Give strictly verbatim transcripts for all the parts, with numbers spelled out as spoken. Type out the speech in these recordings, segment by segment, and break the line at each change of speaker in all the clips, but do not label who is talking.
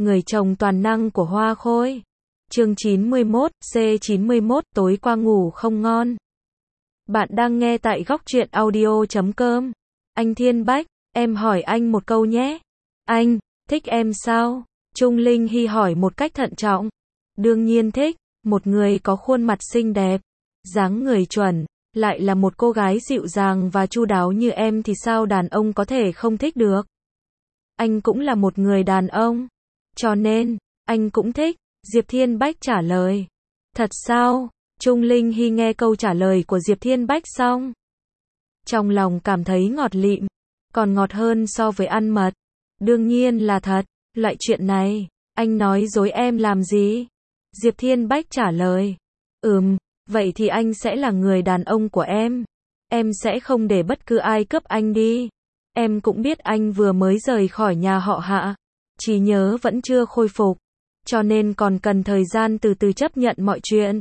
Người chồng toàn năng của Hoa Khôi. Chương chín mươi mốt, C chín mươi mốt, tối qua ngủ không ngon. Bạn đang nghe tại góc truyện audio chấm com. Anh Thiên Bách, em hỏi anh một câu nhé. Anh, thích em sao? Trung Linh Hy hỏi một cách thận trọng. Đương nhiên thích, một người có khuôn mặt xinh đẹp, dáng người chuẩn, lại là một cô gái dịu dàng và chu đáo như em thì sao đàn ông có thể không thích được. Anh cũng là một người đàn ông, cho nên, anh cũng thích, Diệp Thiên Bách trả lời. Thật sao? Trung Linh Hy nghe câu trả lời của Diệp Thiên Bách xong, trong lòng cảm thấy ngọt lịm, còn ngọt hơn so với ăn mật. Đương nhiên là thật, loại chuyện này, anh nói dối em làm gì? Diệp Thiên Bách trả lời. Ừm, vậy thì anh sẽ là người đàn ông của em. Em sẽ không để bất cứ ai cướp anh đi. Em cũng biết anh vừa mới rời khỏi nhà họ Hạ, trí nhớ vẫn chưa khôi phục, cho nên còn cần thời gian từ từ chấp nhận mọi chuyện.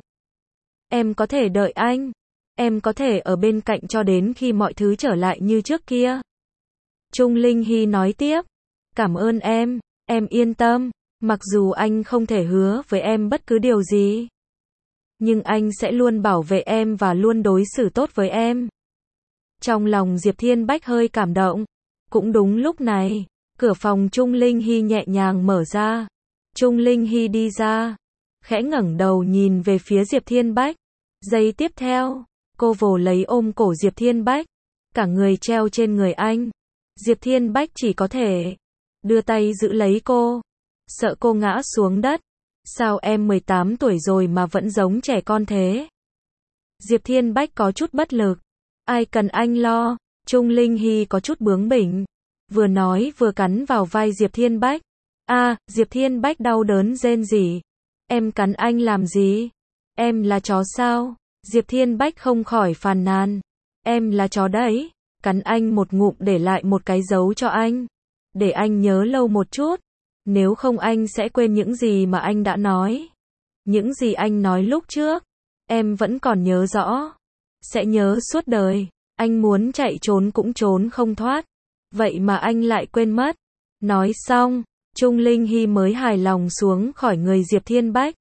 Em có thể đợi anh. Em có thể ở bên cạnh cho đến khi mọi thứ trở lại như trước kia. Trung Linh Hy nói tiếp. Cảm ơn em, em yên tâm, mặc dù anh không thể hứa với em bất cứ điều gì, nhưng anh sẽ luôn bảo vệ em và luôn đối xử tốt với em. Trong lòng Diệp Thiên Bách hơi cảm động. Cũng đúng lúc này, cửa phòng Trung Linh Hy nhẹ nhàng mở ra. Trung Linh Hy đi ra, khẽ ngẩng đầu nhìn về phía Diệp Thiên Bách. Giây tiếp theo, cô vồ lấy ôm cổ Diệp Thiên Bách, cả người treo trên người anh. Diệp Thiên Bách chỉ có thể đưa tay giữ lấy cô, sợ cô ngã xuống đất. Sao em mười tám tuổi rồi mà vẫn giống trẻ con thế? Diệp Thiên Bách có chút bất lực. Ai cần anh lo? Trung Linh Hy có chút bướng bỉnh, vừa nói vừa cắn vào vai Diệp Thiên Bách. A, à, Diệp Thiên Bách đau đớn rên rỉ. Em cắn anh làm gì? Em là chó sao? Diệp Thiên Bách không khỏi phàn nàn. Em là chó đấy. Cắn anh một ngụm để lại một cái dấu cho anh, để anh nhớ lâu một chút. Nếu không anh sẽ quên những gì mà anh đã nói. Những gì anh nói lúc trước, em vẫn còn nhớ rõ. Sẽ nhớ suốt đời. Anh muốn chạy trốn cũng trốn không thoát. Vậy mà anh lại quên mất. Nói xong, Trung Linh Hy mới hài lòng xuống khỏi người Diệp Thiên Bách.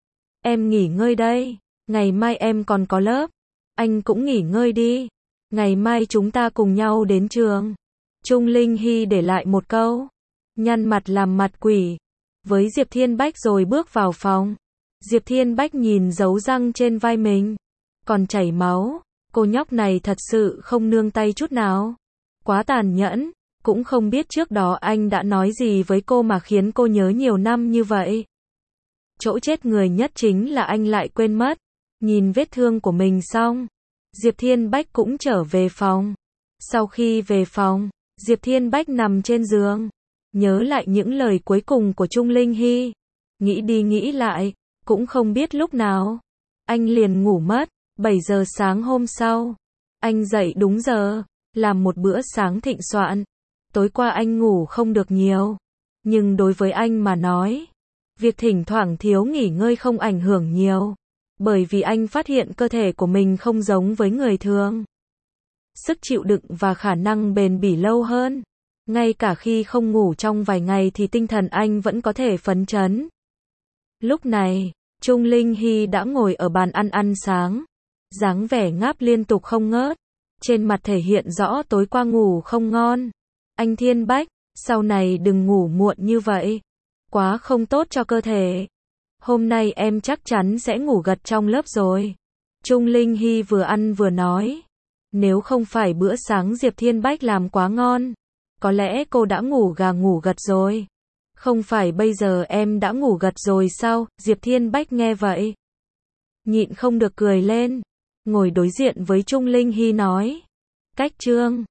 Em nghỉ ngơi đây. Ngày mai em còn có lớp. Anh cũng nghỉ ngơi đi. Ngày mai chúng ta cùng nhau đến trường. Trung Linh Hy để lại một câu, nhăn mặt làm mặt quỷ với Diệp Thiên Bách rồi bước vào phòng. Diệp Thiên Bách nhìn dấu răng trên vai mình, còn chảy máu. Cô nhóc này thật sự không nương tay chút nào. Quá tàn nhẫn. Cũng không biết trước đó anh đã nói gì với cô mà khiến cô nhớ nhiều năm như vậy. Chỗ chết người nhất chính là anh lại quên mất. Nhìn vết thương của mình xong, Diệp Thiên Bách cũng trở về phòng. Sau khi về phòng, Diệp Thiên Bách nằm trên giường, nhớ lại những lời cuối cùng của Trung Linh Hy. Nghĩ đi nghĩ lại, cũng không biết lúc nào, anh liền ngủ mất. bảy giờ sáng hôm sau, anh dậy đúng giờ, làm một bữa sáng thịnh soạn. Tối qua anh ngủ không được nhiều, nhưng đối với anh mà nói, việc thỉnh thoảng thiếu nghỉ ngơi không ảnh hưởng nhiều, bởi vì anh phát hiện cơ thể của mình không giống với người thường. Sức chịu đựng và khả năng bền bỉ lâu hơn. Ngay cả khi không ngủ trong vài ngày thì tinh thần anh vẫn có thể phấn chấn. Lúc này, Trung Linh Hy đã ngồi ở bàn ăn ăn sáng, dáng vẻ ngáp liên tục không ngớt, trên mặt thể hiện rõ tối qua ngủ không ngon. Anh Thiên Bách, sau này đừng ngủ muộn như vậy, quá không tốt cho cơ thể. Hôm nay em chắc chắn sẽ ngủ gật trong lớp rồi. Trung Linh Hy vừa ăn vừa nói. Nếu không phải bữa sáng Diệp Thiên Bách làm quá ngon, có lẽ cô đã ngủ gà ngủ gật rồi. Không phải bây giờ em đã ngủ gật rồi sao? Diệp Thiên Bách nghe vậy, nhịn không được cười lên, ngồi đối diện với Trung Linh Hy nói. Cách chương